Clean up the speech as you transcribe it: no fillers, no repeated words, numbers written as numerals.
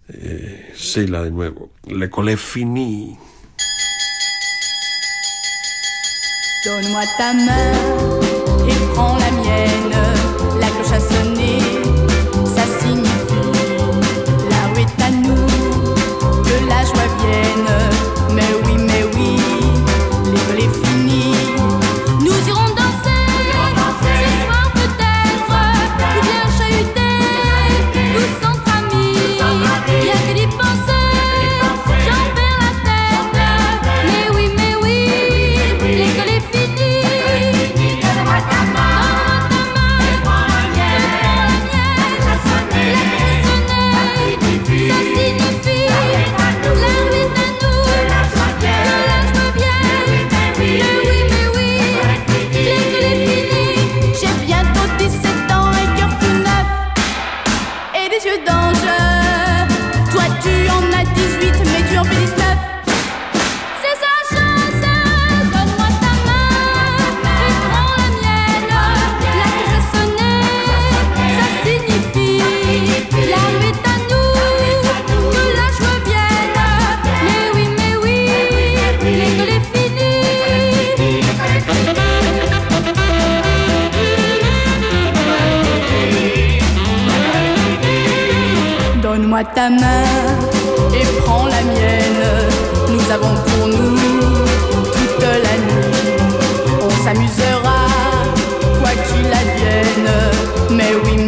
Sí, la de nuevo. L'école est finie. Donne-moi ta main et prends la mienne. La cloche a sonné, ça signifie la rue est à nous, que la joie vienne. Mais oui, l'école est finie. Nous irons danser, ce soir peut-être, ou bien chahuter, tous entre amis. Bien que d'y penser, j'en perds la tête. Mais oui, l'école est finie. Donne-moi ta main, et prends la mienne. Ça signifie la rue est à nous, que la joie vienne. Mais oui, l'école est finie. J'ai bientôt 17 ans, un cœur tout neuf et des yeux d'ange. Toi tu en as 18, mais tu en fais 19. C'est sa chance. Donne-moi ta main et prends la mienne. La cloche a sonné, ça signifie la rue est à nous, que la joie vienne. Mais oui, l'école est finie. Donne-moi ta main et prends la mienne. Nous avons pour nous toute la nuit. On s'amusera, quoi qu'il advienne. Mais oui,